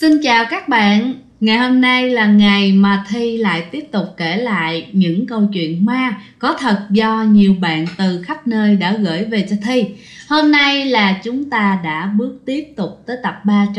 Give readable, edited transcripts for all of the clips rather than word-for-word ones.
Xin chào các bạn. Ngày hôm nay là ngày mà Thi lại tiếp tục kể lại những câu chuyện ma có thật do nhiều bạn từ khắp nơi đã gửi về cho Thi. Hôm nay là chúng ta đã bước tiếp tục tới tập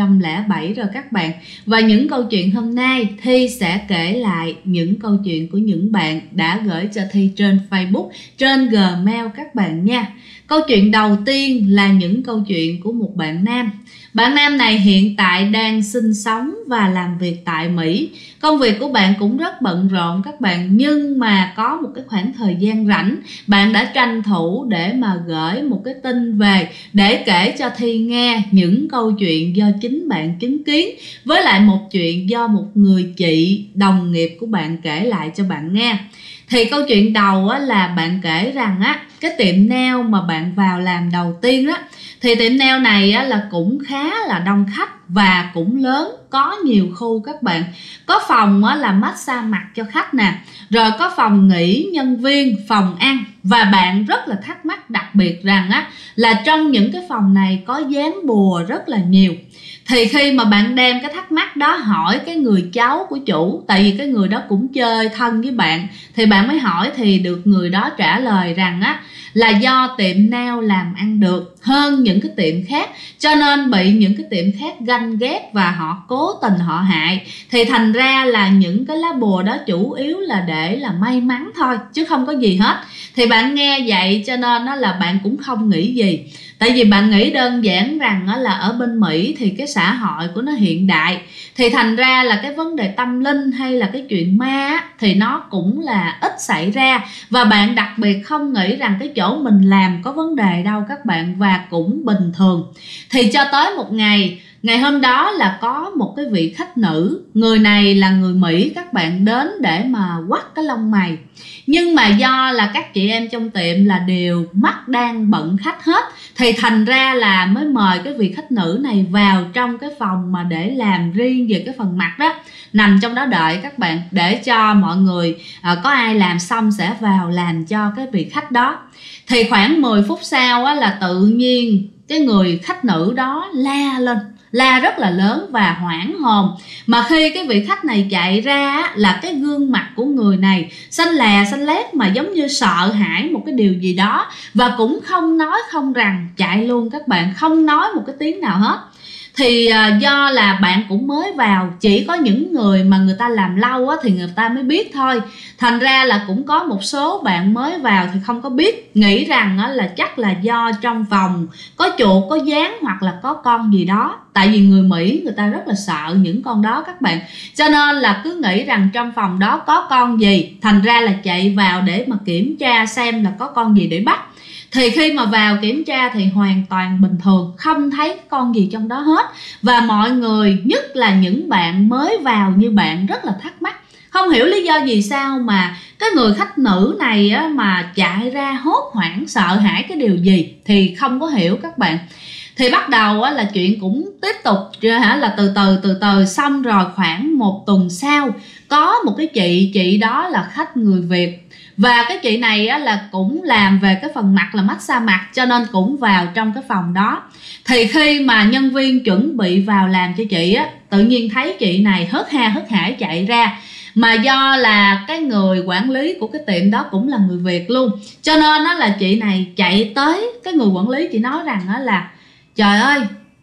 307 rồi các bạn. Và những câu chuyện hôm nay Thi sẽ kể lại những câu chuyện của những bạn đã gửi cho Thi trên Facebook, trên Gmail các bạn nha. Câu chuyện đầu tiên là những câu chuyện của một bạn nam. Bạn nam này hiện tại đang sinh sống và làm việc tại Mỹ. Công việc của bạn cũng rất bận rộn các bạn, nhưng mà có một cái khoảng thời gian rảnh, bạn đã tranh thủ để mà gửi một cái tin về để kể cho Thi nghe những câu chuyện do chính bạn chứng kiến, với lại một chuyện do một người chị đồng nghiệp của bạn kể lại cho bạn nghe. Thì câu chuyện đầu là bạn kể rằng cái tiệm nail mà bạn vào làm đầu tiên đó, thì tiệm nail này là cũng khá là đông khách và cũng lớn, có nhiều khu các bạn. Có phòng là massage mặt cho khách nè, rồi có phòng nghỉ nhân viên, phòng ăn. Và bạn rất là thắc mắc đặc biệt rằng là trong những cái phòng này có dán bùa rất là nhiều. Thì khi mà bạn đem cái thắc mắc đó hỏi cái người cháu của chủ, tại vì cái người đó cũng chơi thân với bạn, thì bạn mới hỏi thì được người đó trả lời rằng là do tiệm nail làm ăn được hơn những cái tiệm khác, cho nên bị những cái tiệm khác ganh ghét và họ cố tình họ hại. Thì thành ra là những cái lá bùa đó chủ yếu là để là may mắn thôi, chứ không có gì hết. Thì bạn nghe vậy cho nên là bạn cũng không nghĩ gì. Tại vì bạn nghĩ đơn giản rằng là ở bên Mỹ thì cái xã hội của nó hiện đại, thì thành ra là cái vấn đề tâm linh hay là cái chuyện ma thì nó cũng là ít xảy ra. Và bạn đặc biệt không nghĩ rằng cái chỗ mình làm có vấn đề đâu các bạn, và cũng bình thường. Thì cho tới một ngày hôm đó là có một cái vị khách nữ, người này là người Mỹ các bạn, đến để mà quắt cái lông mày. Nhưng mà do là các chị em trong tiệm là đều mắt đang bận khách hết, thì thành ra là mới mời cái vị khách nữ này vào trong cái phòng mà để làm riêng về cái phần mặt đó, nằm trong đó đợi các bạn, để cho mọi người có ai làm xong sẽ vào làm cho cái vị khách đó. Thì khoảng 10 phút sau là tự nhiên cái người khách nữ đó la lên, la rất là lớn và hoảng hồn. Mà khi cái vị khách này chạy ra là cái gương mặt của người này xanh lè xanh lét, mà giống như sợ hãi một cái điều gì đó, và cũng không nói không rằng, chạy luôn các bạn, không nói một cái tiếng nào hết. Thì do là bạn cũng mới vào, chỉ có những người mà người ta làm lâu thì người ta mới biết thôi. Thành ra là cũng có một số bạn mới vào thì không có biết, nghĩ rằng là chắc là do trong phòng có chuột, có gián hoặc là có con gì đó. Tại vì người Mỹ người ta rất là sợ những con đó các bạn, cho nên là cứ nghĩ rằng trong phòng đó có con gì, thành ra là chạy vào để mà kiểm tra xem là có con gì để bắt. Thì khi mà vào kiểm tra thì hoàn toàn bình thường, không thấy con gì trong đó hết. Và mọi người, nhất là những bạn mới vào như bạn, rất là thắc mắc, không hiểu lý do gì sao mà cái người khách nữ này mà chạy ra hốt hoảng sợ hãi cái điều gì thì không có hiểu các bạn. Thì bắt đầu là chuyện cũng tiếp tục là từ từ, xong rồi khoảng một tuần sau có một cái chị đó là khách người Việt. Và cái chị này là cũng làm về cái phần mặt là massage mặt, cho nên cũng vào trong cái phòng đó. Thì khi mà nhân viên chuẩn bị vào làm cho chị tự nhiên thấy chị này hớt ha hớt hải chạy ra. Mà do là cái người quản lý của cái tiệm đó cũng là người Việt luôn, cho nên là chị này chạy tới cái người quản lý, chị nói rằng là trời ơi,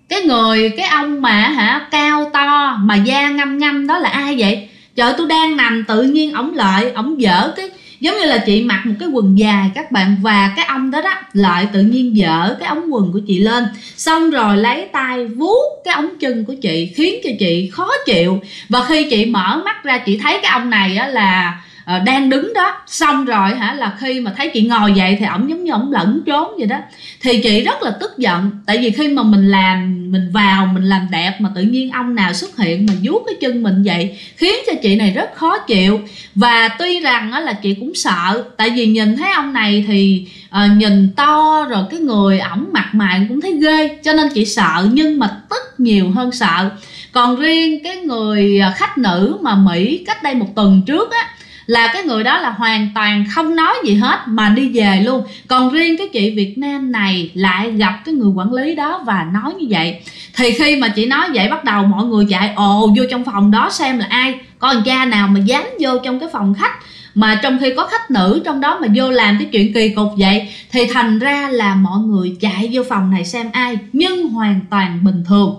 cái ông mà cao to mà da ngăm ngăm đó là ai vậy? Trời, tôi đang nằm tự nhiên ổng lợi, ổng dở cái, giống như là chị mặc một cái quần dài các bạn, và cái ông đó lại tự nhiên dở cái ống quần của chị lên, xong rồi lấy tay vuốt cái ống chân của chị, khiến cho chị khó chịu. Và khi chị mở mắt ra, chị thấy cái ông này là đang đứng đó. Xong rồi là khi mà thấy chị ngồi dậy thì ổng giống như ổng lẫn trốn vậy đó. Thì chị rất là tức giận, tại vì khi mà mình vào mình làm đẹp mà tự nhiên ông nào xuất hiện mà vuốt cái chân mình vậy, khiến cho chị này rất khó chịu. Và tuy rằng là chị cũng sợ, tại vì nhìn thấy ông này thì nhìn to, rồi cái người ổng mặt mày cũng thấy ghê, cho nên chị sợ, nhưng mà tức nhiều hơn sợ. Còn riêng cái người khách nữ mà Mỹ cách đây một tuần trước là cái người đó là hoàn toàn không nói gì hết mà đi về luôn. Còn riêng cái chị Việt Nam này lại gặp cái người quản lý đó và nói như vậy. Thì khi mà chị nói vậy, bắt đầu mọi người chạy ồ vô trong phòng đó xem là ai, có con cha nào mà dám vô trong cái phòng khách, mà trong khi có khách nữ trong đó mà vô làm cái chuyện kỳ cục vậy. Thì thành ra là mọi người chạy vô phòng này xem ai, nhưng hoàn toàn bình thường.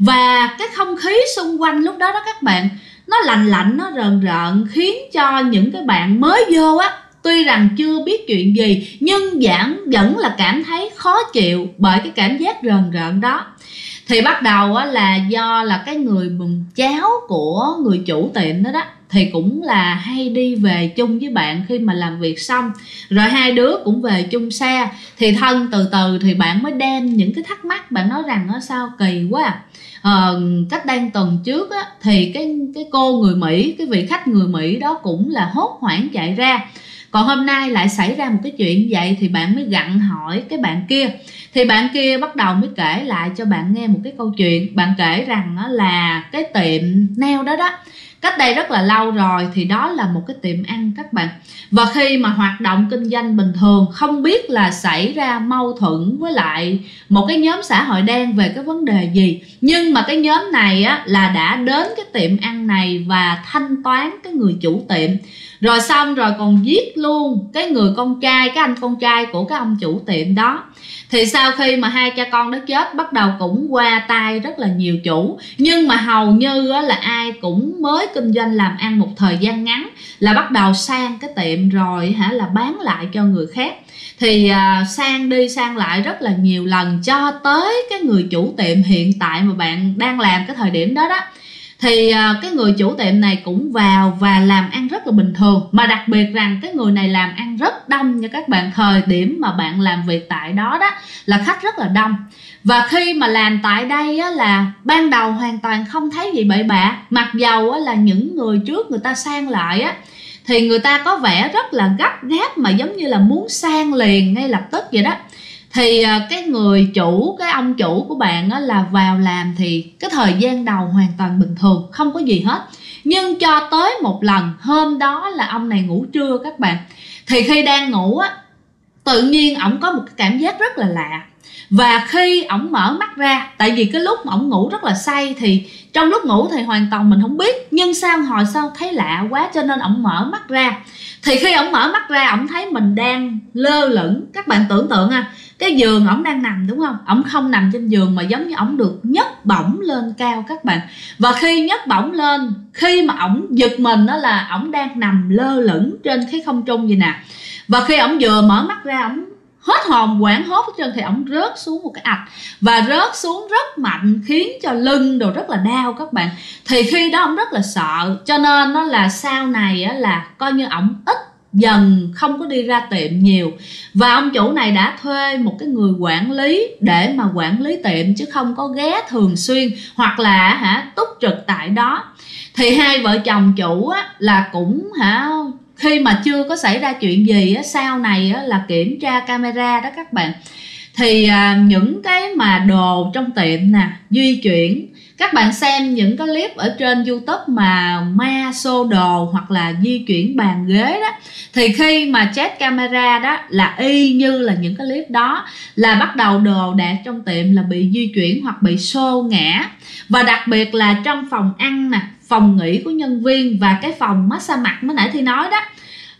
Và cái không khí xung quanh lúc đó các bạn, nó lạnh lạnh, nó rờn rợn, khiến cho những cái bạn mới vô á, tuy rằng chưa biết chuyện gì nhưng vẫn là cảm thấy khó chịu bởi cái cảm giác rờn rợn đó. Thì bắt đầu á, là do là cái người cháu của người chủ tiệm đó thì cũng là hay đi về chung với bạn khi mà làm việc xong, rồi hai đứa cũng về chung xe. Thì thân từ từ thì bạn mới đem những cái thắc mắc, bạn nói rằng nó sao kỳ quá cách đây tuần trước á, thì cái cô người Mỹ, cái vị khách người Mỹ đó cũng là hốt hoảng chạy ra. Còn hôm nay lại xảy ra một cái chuyện vậy thì bạn mới gặng hỏi cái bạn kia. Thì bạn kia bắt đầu mới kể lại cho bạn nghe một cái câu chuyện. Bạn kể rằng là cái tiệm nail đó cách đây rất là lâu rồi, thì đó là một cái tiệm ăn các bạn. Và khi mà hoạt động kinh doanh bình thường, không biết là xảy ra mâu thuẫn với lại một cái nhóm xã hội đen về cái vấn đề gì, nhưng mà cái nhóm này á, là đã đến cái tiệm ăn này và thanh toán cái người chủ tiệm. Rồi xong rồi còn giết luôn cái người con trai, cái anh con trai của cái ông chủ tiệm đó. Thì sau khi mà hai cha con đó chết, bắt đầu cũng qua tay rất là nhiều chủ. Nhưng mà hầu như là ai cũng mới kinh doanh làm ăn một thời gian ngắn là bắt đầu sang cái tiệm rồi là bán lại cho người khác. Thì sang đi sang lại rất là nhiều lần, cho tới cái người chủ tiệm hiện tại mà bạn đang làm cái thời điểm đó thì cái người chủ tiệm này cũng vào và làm ăn rất là bình thường. Mà đặc biệt rằng cái người này làm ăn rất đông nha các bạn. Thời điểm mà bạn làm việc tại đó là khách rất là đông. Và khi mà làm tại đây là ban đầu hoàn toàn không thấy gì bậy bạ. Mặc dầu là những người trước người ta sang lại thì người ta có vẻ rất là gấp gáp, mà giống như là muốn sang liền ngay lập tức vậy đó. Thì cái người chủ, cái ông chủ của bạn là vào làm thì cái thời gian đầu hoàn toàn bình thường, không có gì hết. Nhưng cho tới một lần, hôm đó là ông này ngủ trưa các bạn. Thì khi đang ngủ tự nhiên ổng có một cái cảm giác rất là lạ. Và khi ổng mở mắt ra, tại vì cái lúc ổng ngủ rất là say, thì trong lúc ngủ thì hoàn toàn mình không biết, nhưng sao hồi sau thấy lạ quá cho nên ổng mở mắt ra. Thì khi ổng mở mắt ra, ổng thấy mình đang lơ lửng. Các bạn tưởng tượng cái giường ổng đang nằm đúng không? Ổng không nằm trên giường mà giống như ổng được nhấc bổng lên cao các bạn. Và khi nhấc bổng lên, khi mà ổng giật mình là ổng đang nằm lơ lửng trên cái không trung vậy nè. Và khi ổng vừa mở mắt ra, ổng hết hồn quảng hốt hết trơn, thì ổng rớt xuống một cái ạch, và rớt xuống rất mạnh, khiến cho lưng đồ rất là đau các bạn. Thì khi đó ổng rất là sợ, cho nên nó là sau này là coi như ổng ít dần không có đi ra tiệm nhiều. Và ông chủ này đã thuê một cái người quản lý để mà quản lý tiệm, chứ không có ghé thường xuyên hoặc là túc trực tại đó. Thì hai vợ chồng chủ là cũng khi mà chưa có xảy ra chuyện gì sau này là kiểm tra camera đó các bạn. Thì những cái mà đồ trong tiệm nè, di chuyển, các bạn xem những cái clip ở trên YouTube mà ma xô đồ hoặc là di chuyển bàn ghế đó, thì khi mà check camera đó là y như là những cái clip đó, là bắt đầu đồ đạc trong tiệm là bị di chuyển hoặc bị xô ngã. Và đặc biệt là trong phòng ăn nè, phòng nghỉ của nhân viên và cái phòng massage mặt mới nãy Thi nói đó,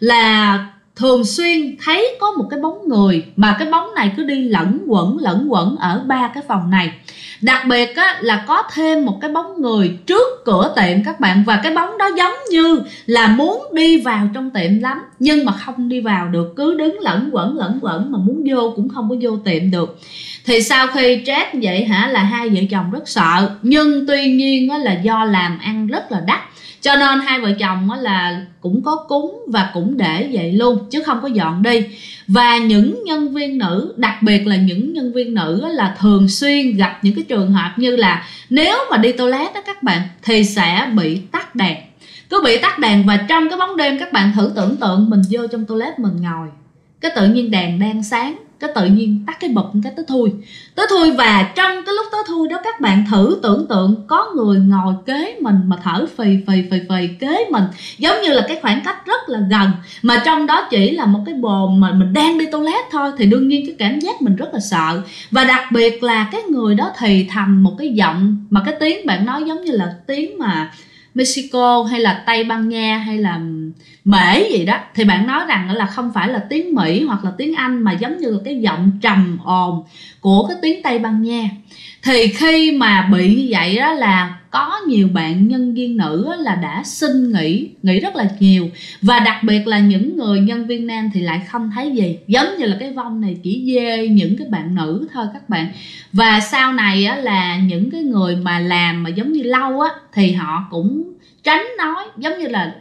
là thường xuyên thấy có một cái bóng người, mà cái bóng này cứ đi lẫn quẩn ở ba cái phòng này. Đặc biệt là có thêm một cái bóng người trước cửa tiệm các bạn. Và cái bóng đó giống như là muốn đi vào trong tiệm lắm, nhưng mà không đi vào được, cứ đứng lẫn quẩn mà muốn vô cũng không có vô tiệm được. Thì sau khi check vậy là hai vợ chồng rất sợ. Nhưng tuy nhiên là do làm ăn rất là đắt, cho nên hai vợ chồng là cũng có cúng và cũng để vậy luôn, chứ không có dọn đi. Và những nhân viên nữ, đặc biệt là những nhân viên nữ là thường xuyên gặp những cái trường hợp như là nếu mà đi toilet đó các bạn, thì sẽ bị tắt đèn. Cứ bị tắt đèn, và trong cái bóng đêm các bạn thử tưởng tượng mình vô trong toilet mình ngồi, cái tự nhiên đèn đang sáng, cái tự nhiên tắt cái bụp cái tới thui. Và trong cái lúc tới thui đó các bạn thử tưởng tượng có người ngồi kế mình mà thở phì phì kế mình, giống như là cái khoảng cách rất là gần, mà trong đó chỉ là một cái bồn mà mình đang đi toilet thôi, thì đương nhiên cái cảm giác mình rất là sợ. Và đặc biệt là cái người đó thì thầm một cái giọng mà cái tiếng bạn nói giống như là tiếng mà Mexico hay là Tây Ban Nha hay là Mễ gì đó, thì bạn nói rằng là không phải là tiếng Mỹ hoặc là tiếng Anh, mà giống như là cái giọng trầm ồn của cái tiếng Tây Ban Nha. Thì khi mà bị như vậy đó là có nhiều bạn nhân viên nữ là đã xin nghỉ rất là nhiều. Và đặc biệt là những người nhân viên nam thì lại không thấy gì, giống như là cái vong này chỉ dê những cái bạn nữ thôi các bạn. Và sau này á, là những cái người mà làm mà giống như lâu á thì họ cũng tránh nói, giống như là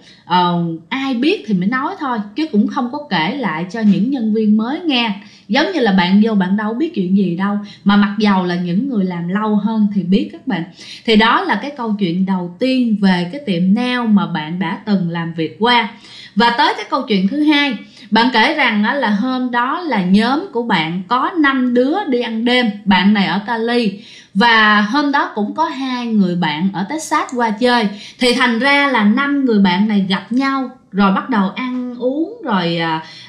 ai biết thì mới nói thôi, chứ cũng không có kể lại cho những nhân viên mới nghe. Giống như là bạn vô bạn đâu biết chuyện gì đâu, mà mặc dầu là những người làm lâu hơn thì biết các bạn. Thì đó là cái câu chuyện đầu tiên về cái tiệm nail mà bạn đã từng làm việc qua. Và tới cái câu chuyện thứ hai, bạn kể rằng là hôm đó là nhóm của bạn có 5 đứa đi ăn đêm, bạn này ở Cali, và hôm đó cũng có 2 người bạn ở Texas qua chơi. Thì thành ra là 5 người bạn này gặp nhau rồi bắt đầu ăn uống rồi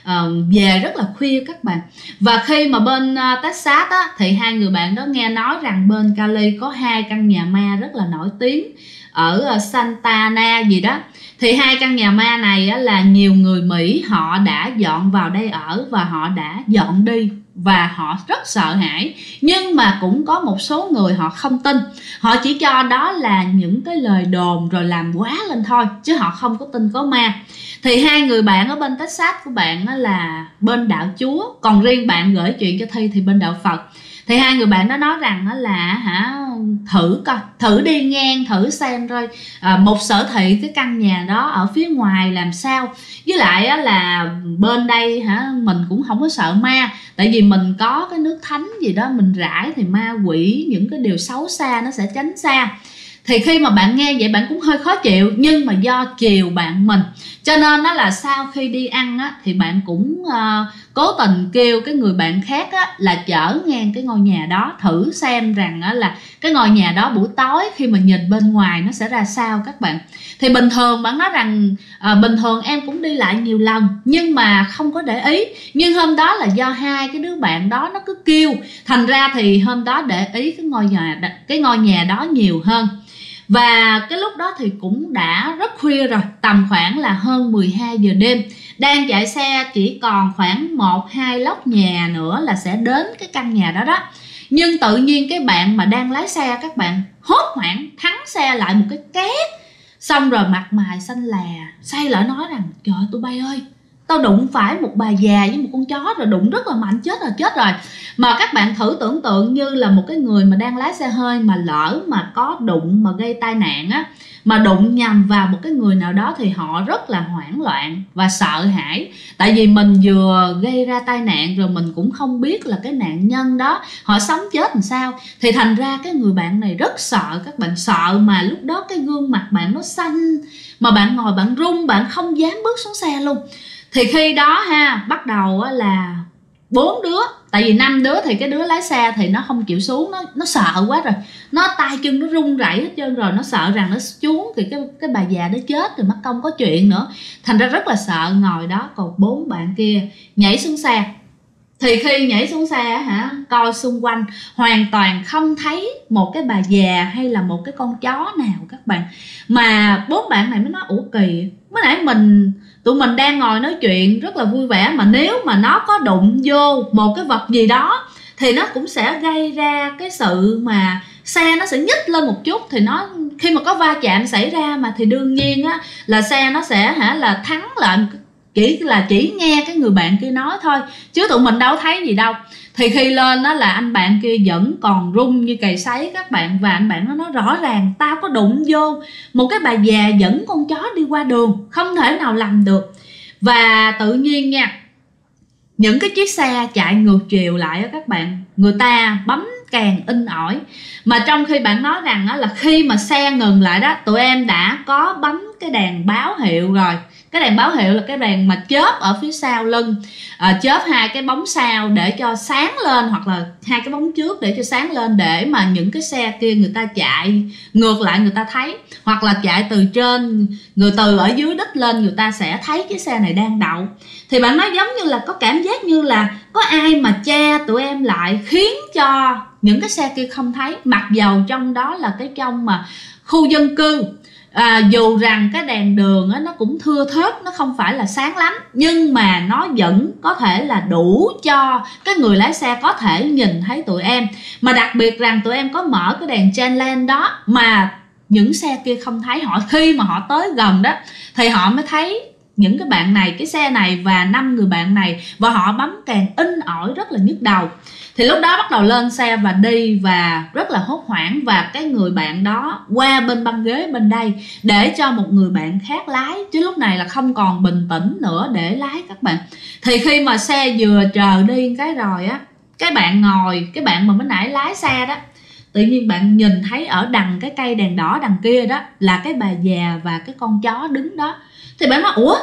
về rất là khuya các bạn. Và khi mà bên Texas á, thì 2 người bạn đó nghe nói rằng bên Cali có 2 căn nhà ma rất là nổi tiếng ở Santa Ana gì đó. Thì 2 căn nhà ma này á, là nhiều người Mỹ họ đã dọn vào đây ở và họ đã dọn đi, và họ rất sợ hãi. Nhưng mà cũng có một số người họ không tin, họ chỉ cho đó là những cái lời đồn rồi làm quá lên thôi, chứ họ không có tin có ma. Thì 2 người bạn ở bên Texas của bạn là bên đạo Chúa, còn riêng bạn gửi chuyện cho Thi thì bên đạo Phật. Thì 2 người bạn đó nói rằng là thử coi, thử đi ngang thử xem thôi, một sở thị cái căn nhà đó ở phía ngoài làm sao. Với lại là bên đây mình cũng không có sợ ma, tại vì mình có cái nước thánh gì đó mình rải thì ma quỷ những cái điều xấu xa nó sẽ tránh xa. Thì khi mà bạn nghe vậy bạn cũng hơi khó chịu, nhưng mà do chiều bạn mình cho nên đó là sau khi đi ăn á, thì bạn cũng cố tình kêu cái người bạn khác á, là chở ngang cái ngôi nhà đó thử xem rằng á, là cái ngôi nhà đó buổi tối khi mà nhìn bên ngoài nó sẽ ra sao các bạn. Thì bình thường bạn nói rằng bình thường em cũng đi lại nhiều lần nhưng mà không có để ý, nhưng hôm đó là do 2 cái đứa bạn đó nó cứ kêu, thành ra thì hôm đó để ý cái ngôi nhà đó nhiều hơn. Và cái lúc đó thì cũng đã rất khuya rồi, tầm khoảng là hơn 12 giờ đêm. Đang chạy xe chỉ còn khoảng 1-2 lốc nhà nữa là sẽ đến cái căn nhà đó đó. Nhưng tự nhiên cái bạn mà đang lái xe các bạn hốt hoảng thắng xe lại một cái két. Xong rồi mặt mày xanh lè, say lại nói rằng trời ơi tụi bay ơi, tao đụng phải một bà già với một con chó rồi, đụng rất là mạnh, chết rồi. Mà các bạn thử tưởng tượng như là một cái người mà đang lái xe hơi mà lỡ mà có đụng mà gây tai nạn á, mà đụng nhầm vào một cái người nào đó thì họ rất là hoảng loạn và sợ hãi. Tại vì mình vừa gây ra tai nạn rồi mình cũng không biết là cái nạn nhân đó họ sống chết làm sao. Thì thành ra cái người bạn này rất sợ, các bạn sợ mà lúc đó cái gương mặt bạn nó xanh, mà bạn ngồi bạn run, bạn không dám bước xuống xe luôn. Thì khi đó bắt đầu là 4 đứa, tại vì 5 đứa thì cái đứa lái xe thì nó không chịu xuống, nó sợ quá rồi, nó tay chân nó run rẩy hết trơn rồi, nó sợ rằng nó xuống thì cái bà già đó chết rồi mất công có chuyện nữa, thành ra rất là sợ ngồi đó. Còn 4 bạn kia nhảy xuống xe. Thì khi nhảy xuống xe coi xung quanh hoàn toàn không thấy một cái bà già hay là một cái con chó nào các bạn. Mà 4 bạn này mới nói ủa kỳ, mới nãy tụi mình đang ngồi nói chuyện rất là vui vẻ, mà nếu mà nó có đụng vô một cái vật gì đó thì nó cũng sẽ gây ra cái sự mà xe nó sẽ nhích lên một chút, thì nó khi mà có va chạm xảy ra mà thì đương nhiên là xe nó sẽ là thắng lại. Chỉ nghe cái người bạn kia nói thôi chứ tụi mình đâu thấy gì đâu. Thì khi lên đó là anh bạn kia vẫn còn run như cầy sấy các bạn. Và anh bạn nó nói rõ ràng tao có đụng vô một cái bà già dẫn con chó đi qua đường, không thể nào làm được. Và tự nhiên nha, những cái chiếc xe chạy ngược chiều lại các bạn, người ta bấm càng in ỏi. Mà trong khi bạn nói rằng là khi mà xe ngừng lại đó, tụi em đã có bấm cái đèn báo hiệu rồi, Cái đèn báo hiệu là cái đèn mà chớp ở phía sau lưng, chớp hai cái bóng sau để cho sáng lên, hoặc là hai cái bóng trước để cho sáng lên, để mà những cái xe kia người ta chạy ngược lại người ta thấy, hoặc là chạy từ trên, người từ ở dưới đít lên người ta sẽ thấy cái xe này đang đậu. Thì bạn nói giống như là có cảm giác như là có ai mà che tụi em lại, khiến cho những cái xe kia không thấy, mặc dầu trong đó là cái trong mà khu dân cư. Dù rằng cái đèn đường á, nó cũng thưa thớt, nó không phải là sáng lắm, nhưng mà nó vẫn có thể là đủ cho cái người lái xe có thể nhìn thấy tụi em. Mà đặc biệt rằng tụi em có mở cái đèn chain lane đó mà những xe kia không thấy. Họ khi mà họ tới gần đó thì họ mới thấy những cái bạn này, cái xe này và 5 người bạn này, và họ bấm càng in ỏi rất là nhức đầu. Thì lúc đó bắt đầu lên xe và đi, và rất là hốt hoảng, và cái người bạn đó qua bên băng ghế bên đây để cho một người bạn khác lái, chứ lúc này là không còn bình tĩnh nữa để lái các bạn. Thì khi mà xe vừa chờ đi cái rồi á, cái bạn ngồi, cái bạn mà mới nãy lái xe đó, tự nhiên bạn nhìn thấy ở đằng cái cây đèn đỏ đằng kia đó là cái bà già và cái con chó đứng đó. Thì bạn nói ủa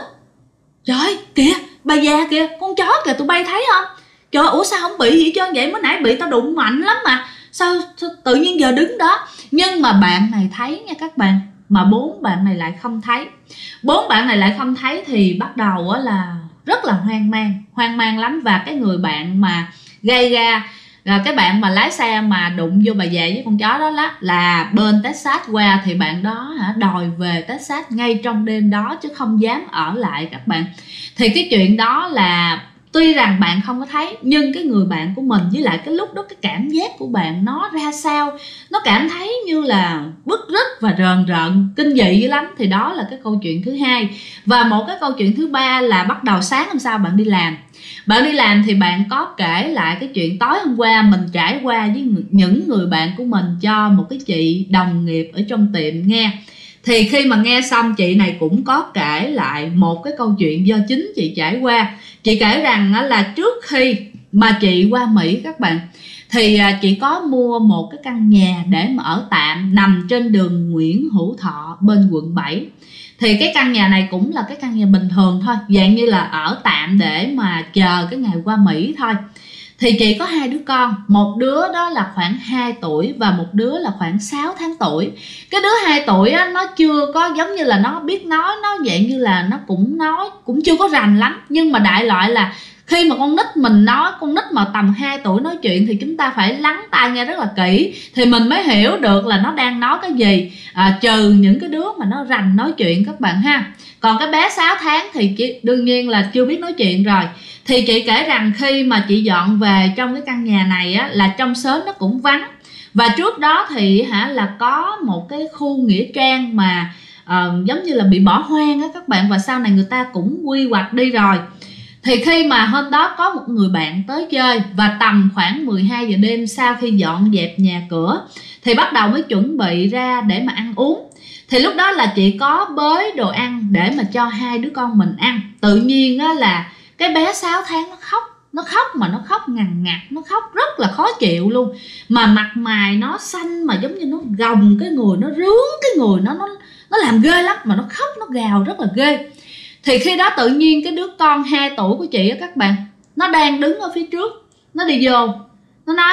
trời kìa, bà già kìa, con chó kìa, tụi bay thấy không? Trời ủa sao không bị gì trơn vậy, mới nãy bị tao đụng mạnh lắm mà sao tự nhiên giờ đứng đó. Nhưng mà bạn này thấy nha các bạn, mà 4 bạn này lại không thấy. 4 bạn này lại không thấy thì bắt đầu là rất là hoang mang lắm. Và cái người bạn mà gây ra, cái bạn mà lái xe mà đụng vô bà già với con chó đó là bên Texas qua, thì bạn đó đòi về Texas ngay trong đêm đó chứ không dám ở lại các bạn. Thì cái chuyện đó là tuy rằng bạn không có thấy, nhưng cái người bạn của mình với lại cái lúc đó cái cảm giác của bạn nó ra sao, nó cảm thấy như là bứt rứt và rợn kinh dị dữ lắm. Thì đó là cái câu chuyện thứ hai. Và một cái câu chuyện thứ ba là bắt đầu sáng hôm sau bạn đi làm. Bạn đi làm thì bạn có kể lại cái chuyện tối hôm qua mình trải qua với những người bạn của mình cho một cái chị đồng nghiệp ở trong tiệm nghe. Thì khi mà nghe xong, chị này cũng có kể lại một cái câu chuyện do chính chị trải qua. Chị kể rằng là trước khi mà chị qua Mỹ các bạn, thì chị có mua một cái căn nhà để mà ở tạm nằm trên đường Nguyễn Hữu Thọ bên quận 7. Thì cái căn nhà này cũng là cái căn nhà bình thường thôi, dạng như là ở tạm để mà chờ cái ngày qua Mỹ thôi. Thì chị có 2 đứa con, một đứa đó là khoảng 2 tuổi và một đứa là khoảng 6 tháng tuổi. Cái đứa 2 tuổi á, nó chưa có giống như là nó biết nói, nó dạng như là nó cũng nói cũng chưa có rành lắm. Nhưng mà đại loại là khi mà con nít mình nói, con nít mà tầm 2 tuổi nói chuyện thì chúng ta phải lắng tai nghe rất là kỹ thì mình mới hiểu được là nó đang nói cái gì, trừ những cái đứa mà nó rành nói chuyện các bạn ha. Còn cái bé 6 tháng thì đương nhiên là chưa biết nói chuyện rồi. Thì chị kể rằng khi mà chị dọn về trong cái căn nhà này á, là trong xóm nó cũng vắng. Và trước đó thì là có một cái khu nghĩa trang mà giống như là bị bỏ hoang á các bạn, và sau này người ta cũng quy hoạch đi rồi. Thì khi mà hôm đó có một người bạn tới chơi, và tầm khoảng 12 giờ đêm sau khi dọn dẹp nhà cửa thì bắt đầu mới chuẩn bị ra để mà ăn uống. Thì lúc đó là chị có bới đồ ăn để mà cho 2 đứa con mình ăn. Tự nhiên á là cái bé 6 tháng nó khóc mà nó khóc ngằn ngặt, nó khóc rất là khó chịu luôn. Mà mặt mày nó xanh, mà giống như nó gồng cái người, nó rướn cái người, nó làm ghê lắm, mà nó khóc, nó gào rất là ghê. Thì khi đó tự nhiên cái đứa con 2 tuổi của chị á các bạn, nó đang đứng ở phía trước, nó đi vô, nó nói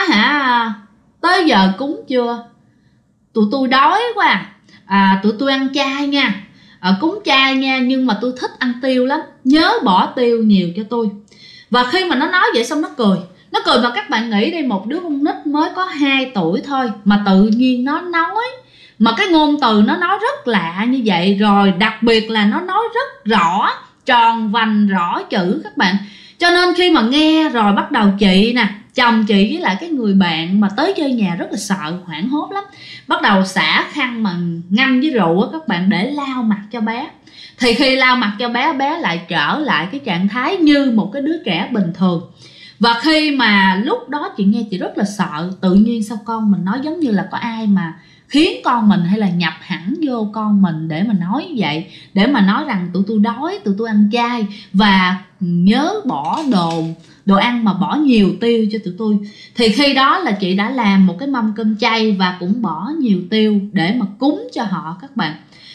tới giờ cúng chưa? Tụi tôi đói quá tụi tôi ăn chay nha, cúng chay nha, nhưng mà tôi thích ăn tiêu lắm, nhớ bỏ tiêu nhiều cho tôi. Và khi mà nó nói vậy xong nó cười mà các bạn nghĩ đi, một đứa con nít mới có 2 tuổi thôi mà tự nhiên nó nói, mà cái ngôn từ nó nói rất lạ như vậy, rồi đặc biệt là nó nói rất rõ, tròn vành rõ chữ các bạn. Cho nên khi mà nghe rồi bắt đầu chị nè, chồng chị với lại cái người bạn mà tới chơi nhà rất là sợ, hoảng hốt lắm, bắt đầu xả khăn mà ngâm với rượu á các bạn, để lau mặt cho bé. Thì khi lau mặt cho bé, bé lại trở lại cái trạng thái như một cái đứa trẻ bình thường. Và khi mà lúc đó chị nghe chị rất là sợ, tự nhiên sao con mình nói giống như là có ai mà khiến con mình hay là nhập hẳn vô con mình để mà nói như vậy, để mà nói rằng tụi tôi đói, tụi tôi ăn chay và nhớ bỏ đồ ăn mà bỏ nhiều tiêu cho tụi tôi. Thì khi đó là chị đã làm một cái mâm cơm chay và cũng bỏ nhiều tiêu để mà cúng cho họ các bạn.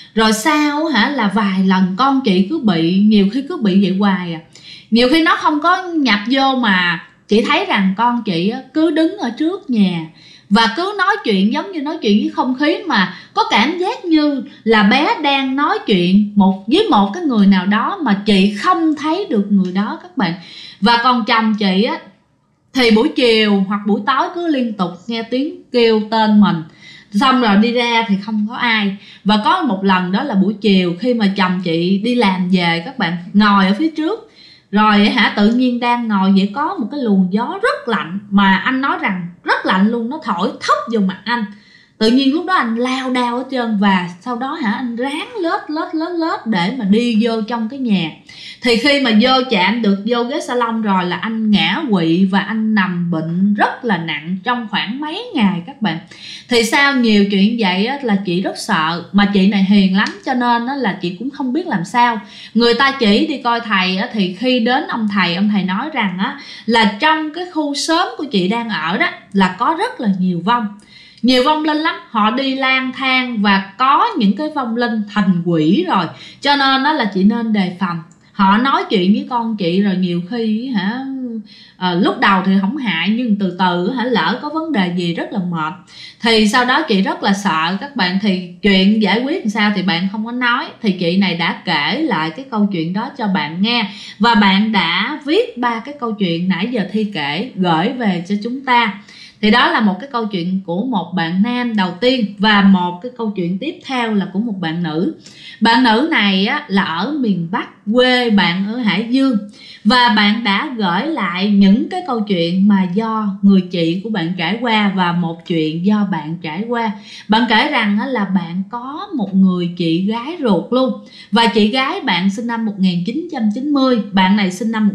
Rồi sau là vài lần con chị cứ bị, nhiều khi cứ bị vậy hoài à. Nhiều khi nó không có nhập vô mà chị thấy rằng con chị cứ đứng ở trước nhà và cứ nói chuyện giống như nói chuyện với không khí, mà có cảm giác như là bé đang nói chuyện với một cái người nào đó mà chị không thấy được người đó các bạn. Và còn chồng chị thì buổi chiều hoặc buổi tối cứ liên tục nghe tiếng kêu tên mình, xong rồi đi ra thì không có ai. Và có một lần đó là buổi chiều khi mà chồng chị đi làm về các bạn, ngồi ở phía trước rồi tự nhiên đang ngồi vậy, có một cái luồng gió rất lạnh, mà anh nói rằng rất lạnh luôn, nó thổi thốc vào mặt anh. Tự nhiên lúc đó anh lao đao hết trơn, và sau đó anh ráng lết để mà đi vô trong cái nhà. Thì khi mà vô chạm được vô ghế salon rồi là anh ngã quỵ và anh nằm bệnh rất là nặng trong khoảng mấy ngày các bạn. Thì sau nhiều chuyện vậy là chị rất sợ, mà chị này hiền lắm cho nên là chị cũng không biết làm sao. Người ta chỉ đi coi thầy thì khi đến ông thầy nói rằng là trong cái khu xóm của chị đang ở đó là có rất là nhiều vong linh lắm, họ đi lang thang và có những cái vong linh thành quỷ rồi, cho nên đó là chị nên đề phòng. Họ nói chuyện với con chị rồi nhiều khi lúc đầu thì không hại, nhưng từ từ lỡ có vấn đề gì rất là mệt. Thì sau đó chị rất là sợ các bạn. Thì chuyện giải quyết làm sao thì bạn không có nói, thì chị này đã kể lại cái câu chuyện đó cho bạn nghe, và bạn đã viết 3 cái câu chuyện nãy giờ Thi kể gửi về cho chúng ta. Thì đó là một cái câu chuyện của một bạn nam đầu tiên, và một cái câu chuyện tiếp theo là của một bạn nữ. Bạn nữ này là ở miền Bắc, quê bạn ở Hải Dương, và bạn đã gửi lại những cái câu chuyện mà do người chị của bạn trải qua, và một chuyện do bạn trải qua. Bạn kể rằng là bạn có một người chị gái ruột luôn, và chị gái bạn sinh năm 1990, bạn này sinh năm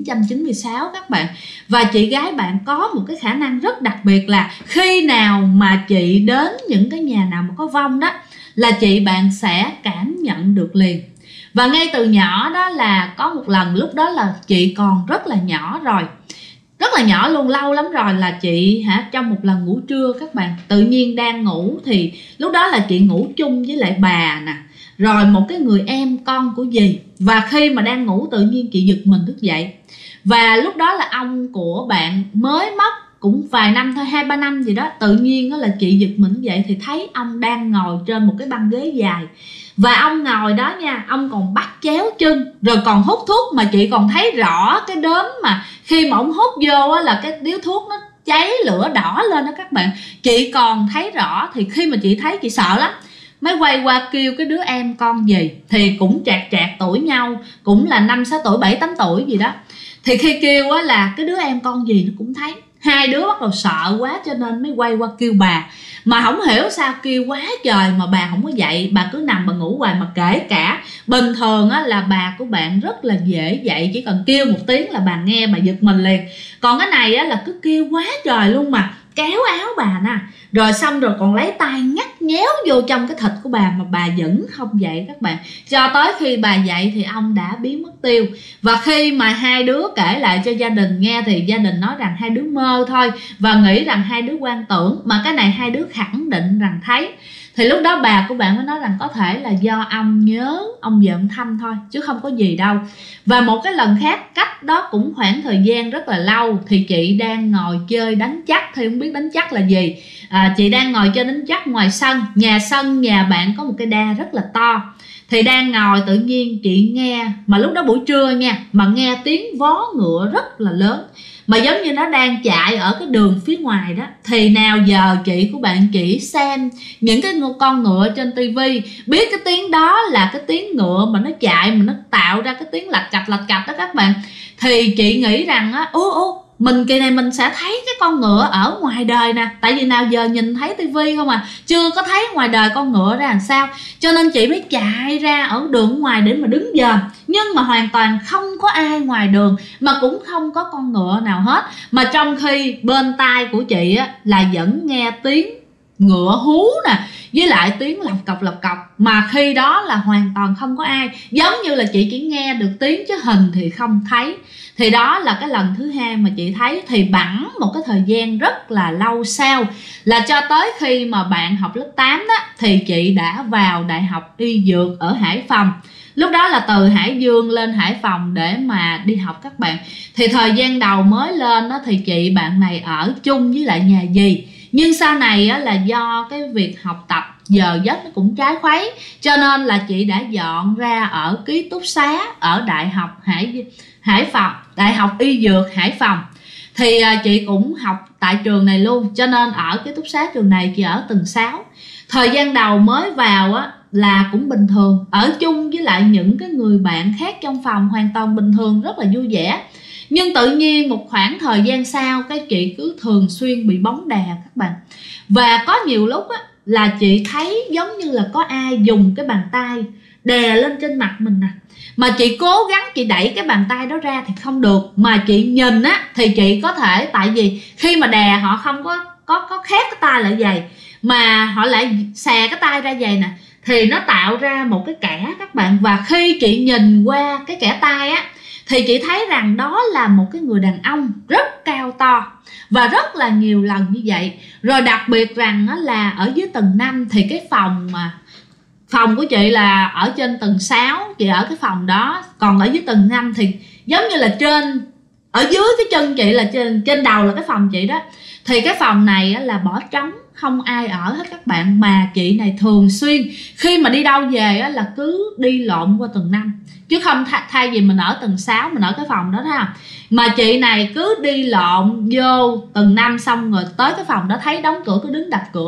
1996 các bạn. Và chị gái bạn có một cái khả năng rất đặc biệt là khi nào mà chị đến những cái nhà nào mà có vong đó là chị bạn sẽ cảm nhận được liền. Và ngay từ nhỏ đó là có một lần, lúc đó là chị còn rất là nhỏ rồi, rất là nhỏ luôn, lâu lắm rồi, là chị trong một lần ngủ trưa các bạn, tự nhiên đang ngủ, thì lúc đó là chị ngủ chung với lại bà nè, rồi một cái người em con của dì. Và khi mà đang ngủ tự nhiên chị giật mình thức dậy, và lúc đó là ông của bạn mới mất cũng vài năm thôi, 2-3 năm gì đó. Tự nhiên đó là chị giật mình dậy thì thấy ông đang ngồi trên một cái băng ghế dài, và ông ngồi đó nha, ông còn bắt chéo chân rồi còn hút thuốc, mà chị còn thấy rõ cái đốm mà khi mà ông hút vô là cái điếu thuốc nó cháy lửa đỏ lên đó các bạn, chị còn thấy rõ. Thì khi mà chị thấy chị sợ lắm, mới quay qua kêu cái đứa em con gì thì cũng chạc tuổi nhau, cũng là 5-6 tuổi 7-8 tuổi gì đó. Thì khi kêu là cái đứa em con gì nó cũng thấy. Hai đứa bắt đầu sợ quá cho nên mới quay qua kêu bà, mà không hiểu sao kêu quá trời mà bà không có dậy, bà cứ nằm bà ngủ hoài. Mà kể cả bình thường là bà của bạn rất là dễ dậy, chỉ cần kêu một tiếng là bà nghe bà giật mình liền. Còn cái này là cứ kêu quá trời luôn, mà kéo áo bà nè, rồi xong rồi còn lấy tay ngắt nhéo vô trong cái thịt của bà, mà bà vẫn không dậy các bạn. Cho tới khi bà dậy thì ông đã biến mất tiêu. Và khi mà hai đứa kể lại cho gia đình nghe thì gia đình nói rằng hai đứa mơ thôi, và nghĩ rằng hai đứa quan tưởng, mà cái này hai đứa khẳng định rằng thấy. Thì lúc đó bà của bạn mới nói rằng có thể là do ông nhớ ông về ông thăm thôi, chứ không có gì đâu. Và một cái lần khác, cách đó cũng khoảng thời gian rất là lâu, thì chị đang ngồi chơi đánh chắc. Thì không biết đánh chắc là gì, chị đang ngồi chơi đánh chắc ngoài sân. Nhà bạn có một cái đa rất là to. Thì đang ngồi tự nhiên chị nghe, mà lúc đó buổi trưa nha, mà nghe tiếng vó ngựa rất là lớn, mà giống như nó đang chạy ở cái đường phía ngoài đó. Thì nào giờ chị của bạn chỉ xem những cái con ngựa trên tivi, biết cái tiếng đó là cái tiếng ngựa mà nó chạy, mà nó tạo ra cái tiếng lạch cạch đó các bạn. Thì chị nghĩ rằng mình kỳ này mình sẽ thấy cái con ngựa ở ngoài đời nè, tại vì nào giờ nhìn thấy tivi không chưa có thấy ngoài đời con ngựa ra làm sao. Cho nên chị mới chạy ra ở đường ngoài để mà đứng dòm, nhưng mà hoàn toàn không có ai ngoài đường, mà cũng không có con ngựa nào hết. Mà trong khi bên tai của chị là vẫn nghe tiếng ngựa hú nè, với lại tiếng lọc cọc, mà khi đó là hoàn toàn không có ai, giống như là chị chỉ nghe được tiếng chứ hình thì không thấy. Thì đó là cái lần thứ hai mà chị thấy. Thì bẵng một cái thời gian rất là lâu sau, là cho tới khi mà bạn học lớp 8 đó, thì chị đã vào Đại học Y Dược ở Hải Phòng. Lúc đó là từ Hải Dương lên Hải Phòng để mà đi học các bạn. Thì thời gian đầu mới lên đó thì chị bạn này ở chung với lại nhà dì. Nhưng sau này á, là do cái việc học tập giờ giấc nó cũng trái khuấy, cho nên là chị đã dọn ra ở ký túc xá ở Đại học Hải Phòng, Đại học Y Dược Hải Phòng. Thì chị cũng học tại trường này luôn, cho nên ở ký túc xá trường này chị ở tầng 6. Thời gian đầu mới vào á là cũng bình thường, ở chung với lại những cái người bạn khác trong phòng hoàn toàn bình thường, rất là vui vẻ. Nhưng tự nhiên một khoảng thời gian sau, cái chị cứ thường xuyên bị bóng đè các bạn. Và có nhiều lúc á là chị thấy giống như là có ai dùng cái bàn tay đè lên trên mặt mình nè, mà chị cố gắng chị đẩy cái bàn tay đó ra thì không được. Mà chị nhìn á thì chị có thể, tại vì khi mà đè họ không có khép cái tay lại vậy, mà họ lại xè cái tay ra vậy nè, thì nó tạo ra một cái kẽ các bạn. Và khi chị nhìn qua cái kẽ tay á thì chị thấy rằng đó là một cái người đàn ông rất cao to, và rất là nhiều lần như vậy. Rồi đặc biệt rằng là ở dưới tầng 5 thì cái phòng của chị là ở trên tầng 6, chị ở cái phòng đó. Còn ở dưới tầng 5 thì giống như là ở dưới cái chân chị là trên đầu là cái phòng chị đó. Thì cái phòng này là bỏ trống, không ai ở hết các bạn. Mà chị này thường xuyên khi mà đi đâu về là cứ đi lộn qua tầng 5, chứ không thay vì mình ở tầng 6 mình ở cái phòng đó ha, mà chị này cứ đi lộn vô tầng 5, xong rồi tới cái phòng đó thấy đóng cửa cứ đứng đập cửa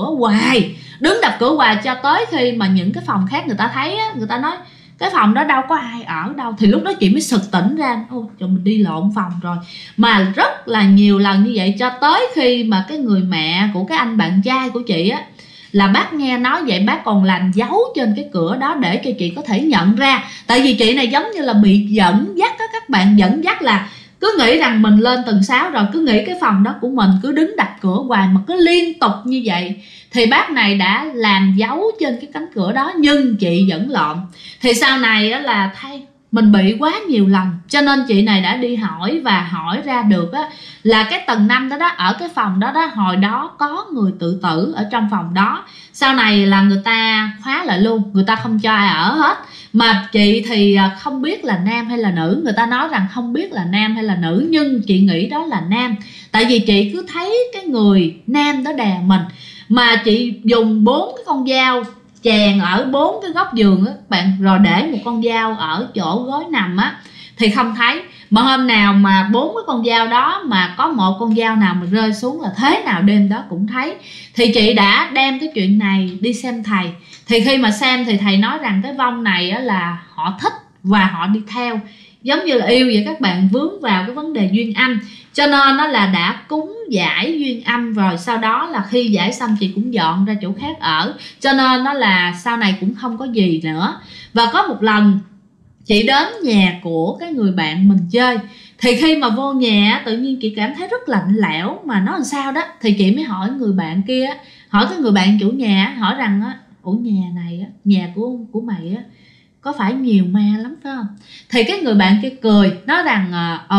hoài, cho tới khi mà những cái phòng khác người ta thấy á, người ta nói cái phòng đó đâu có ai ở đâu. Thì lúc đó chị mới sực tỉnh ra, ôi trời, mình đi lộn phòng rồi. Mà rất là nhiều lần như vậy, cho tới khi mà cái người mẹ của cái anh bạn trai của chị á, là bác nghe nói vậy, bác còn làm dấu trên cái cửa đó để cho chị có thể nhận ra. Tại vì chị này giống như là bị dẫn dắt á các bạn, dẫn dắt là cứ nghĩ rằng mình lên tầng 6 rồi, cứ nghĩ cái phòng đó của mình, cứ đứng đập cửa hoài mà cứ liên tục như vậy. Thì bác này đã làm dấu trên cái cánh cửa đó, nhưng chị vẫn lộn. Thì sau này á là thay mình bị quá nhiều lần, cho nên chị này đã đi hỏi và hỏi ra được á, là cái tầng 5 đó ở cái phòng đó hồi đó có người tự tử ở trong phòng đó. Sau này là người ta khóa lại luôn, người ta không cho ai ở hết. Mà chị thì không biết là nam hay là nữ, người ta nói rằng không biết là nam hay là nữ, nhưng chị nghĩ đó là nam. Tại vì chị cứ thấy cái người nam đó đè mình, mà chị dùng 4 cái con dao chèn ở 4 cái góc giường á bạn, rồi để một con dao ở chỗ gối nằm á thì không thấy. Mà hôm nào mà 4 cái con dao đó mà có một con dao nào mà rơi xuống là thế nào đêm đó cũng thấy. Thì chị đã đem cái chuyện này đi xem thầy. Thì khi mà xem thì thầy nói rằng cái vong này á là họ thích và họ đi theo, giống như là yêu vậy các bạn, vướng vào cái vấn đề duyên âm. Cho nên nó là đã cúng giải duyên âm rồi, sau đó là khi giải xong chị cũng dọn ra chỗ khác ở, cho nên nó là sau này cũng không có gì nữa. Và có một lần chị đến nhà của cái người bạn mình chơi, thì khi mà vô nhà tự nhiên chị cảm thấy rất lạnh lẽo, mà nó làm sao đó. Thì chị mới hỏi người bạn kia, hỏi cái người bạn chủ nhà, hỏi rằng ủa nhà này nhà của mày có phải nhiều ma lắm phải không? Thì cái người bạn kia cười nói rằng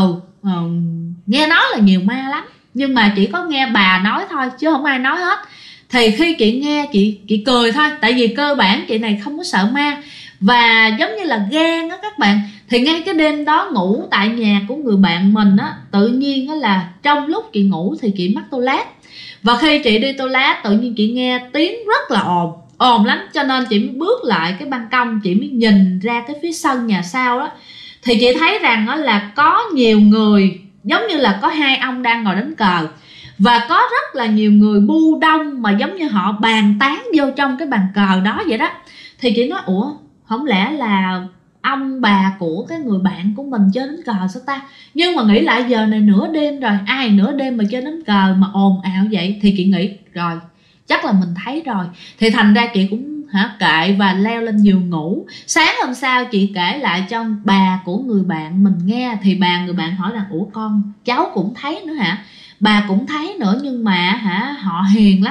nghe nói là nhiều ma lắm, nhưng mà chỉ có nghe bà nói thôi chứ không ai nói hết. Thì khi chị nghe chị cười thôi, tại vì cơ bản chị này không có sợ ma, và giống như là gan á các bạn. Thì ngay cái đêm đó ngủ tại nhà của người bạn mình á, tự nhiên á là trong lúc chị ngủ thì chị mắc toilet. Và khi chị đi toilet tự nhiên chị nghe tiếng rất là ồn lắm, cho nên chị mới bước lại cái ban công, chị mới nhìn ra cái phía sân nhà sau đó. Thì chị thấy rằng đó là có nhiều người, giống như là có 2 ông đang ngồi đánh cờ, và có rất là nhiều người bu đông mà giống như họ bàn tán vô trong cái bàn cờ đó vậy đó. Thì chị nói ủa không lẽ là ông bà của cái người bạn của mình chơi đánh cờ sao ta? Nhưng mà nghĩ lại giờ này nửa đêm rồi, ai nửa đêm mà chơi đánh cờ mà ồn ào vậy? Thì chị nghĩ rồi chắc là mình thấy rồi. Thì thành ra chị cũng kệ và leo lên giường ngủ. Sáng hôm sau chị kể lại cho bà của người bạn mình nghe, thì bà người bạn hỏi rằng ủa con cháu cũng thấy nữa hả? Bà cũng thấy nữa, nhưng mà họ hiền lắm,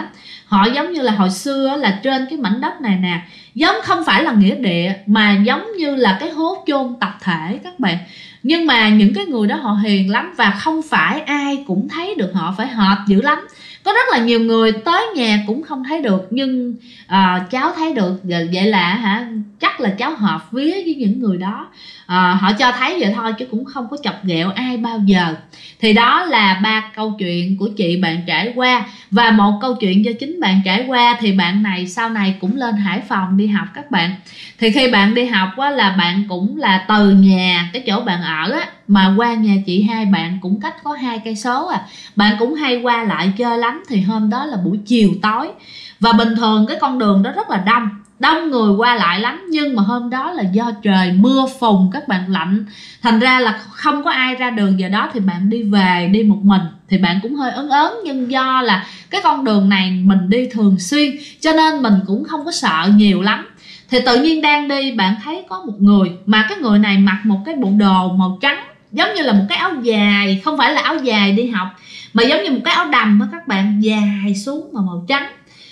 Họ giống như là hồi xưa là trên cái mảnh đất này nè, giống không phải là nghĩa địa mà giống như là cái hố chôn tập thể các bạn. Nhưng mà những cái người đó họ hiền lắm, và không phải ai cũng thấy được họ, phải hợp dữ lắm. Có rất là nhiều người tới nhà cũng không thấy được, nhưng cháu thấy được. Vậy là chắc là cháu hợp vía với những người đó. Họ cho thấy vậy thôi chứ cũng không có chọc ghẹo ai bao giờ. Thì đó là 3 câu chuyện của chị bạn trải qua, và một câu chuyện do chính bạn trải qua. Thì bạn này sau này cũng lên Hải Phòng đi học các bạn. Thì khi bạn đi học á, là bạn cũng là từ nhà cái chỗ bạn ở á, mà qua nhà chị hai bạn cũng cách có 2 cây số à. Bạn cũng hay qua lại chơi lắm. Thì hôm đó là buổi chiều tối, và bình thường cái con đường đó rất là đông người qua lại lắm. Nhưng mà hôm đó là do trời mưa phùn các bạn, lạnh, thành ra là không có ai ra đường giờ đó. Thì bạn đi về đi một mình thì bạn cũng hơi ớn ớn, nhưng do là cái con đường này mình đi thường xuyên cho nên mình cũng không có sợ nhiều lắm. Thì tự nhiên đang đi, bạn thấy có một người, mà cái người này mặc một cái bộ đồ màu trắng, giống như là một cái áo dài, không phải là áo dài đi học mà giống như một cái áo đầm đó các bạn, dài xuống mà màu trắng.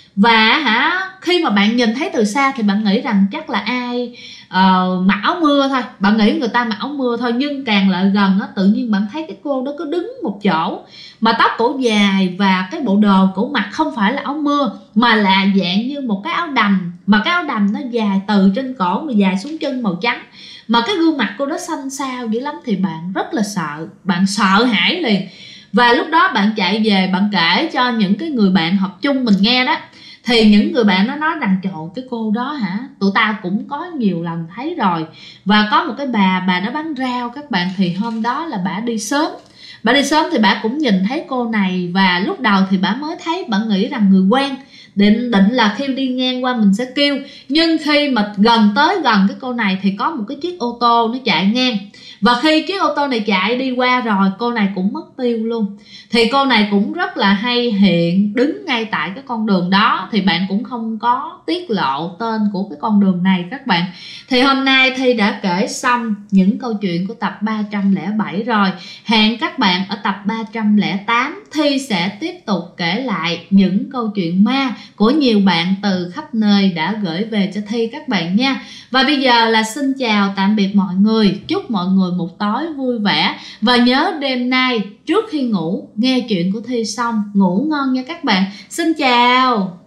Và khi mà bạn nhìn thấy từ xa thì bạn nghĩ rằng chắc là ai mặc áo mưa thôi, bạn nghĩ người ta mặc áo mưa thôi. Nhưng càng lại gần á, tự nhiên bạn thấy cái cô đó cứ đứng một chỗ, mà tóc cổ dài, và cái bộ đồ cổ mặc không phải là áo mưa mà là dạng như một cái áo đầm, mà cái áo đầm nó dài từ trên cổ mà dài xuống chân màu trắng. Mà cái gương mặt cô đó xanh xao dữ lắm. Thì bạn rất là sợ, bạn sợ hãi liền. Và lúc đó bạn chạy về, bạn kể cho những cái người bạn học chung mình nghe đó. Thì những người bạn nó nói rằng trời, cái cô đó tụi tao cũng có nhiều lần thấy rồi. Và có một cái bà nó bán rau các bạn. Thì hôm đó là bà đi sớm thì bà cũng nhìn thấy cô này. Và lúc đầu thì bà mới thấy, bà nghĩ rằng người quen, định là khi đi ngang qua mình sẽ kêu. Nhưng khi mà tới gần cái cô này thì có một cái chiếc ô tô nó chạy ngang. Và khi chiếc ô tô này chạy đi qua rồi, cô này cũng mất tiêu luôn. Thì cô này cũng rất là hay hiện đứng ngay tại cái con đường đó. Thì bạn cũng không có tiết lộ tên của cái con đường này các bạn. Thì hôm nay Thi đã kể xong những câu chuyện của tập 307 rồi. Hẹn các bạn ở tập 308, Thi sẽ tiếp tục kể lại những câu chuyện ma của nhiều bạn từ khắp nơi đã gửi về cho Thi các bạn nha. Và bây giờ là xin chào tạm biệt mọi người. Chúc mọi người một tối vui vẻ. Và nhớ đêm nay trước khi ngủ nghe chuyện của Thi xong ngủ ngon nha các bạn. Xin chào.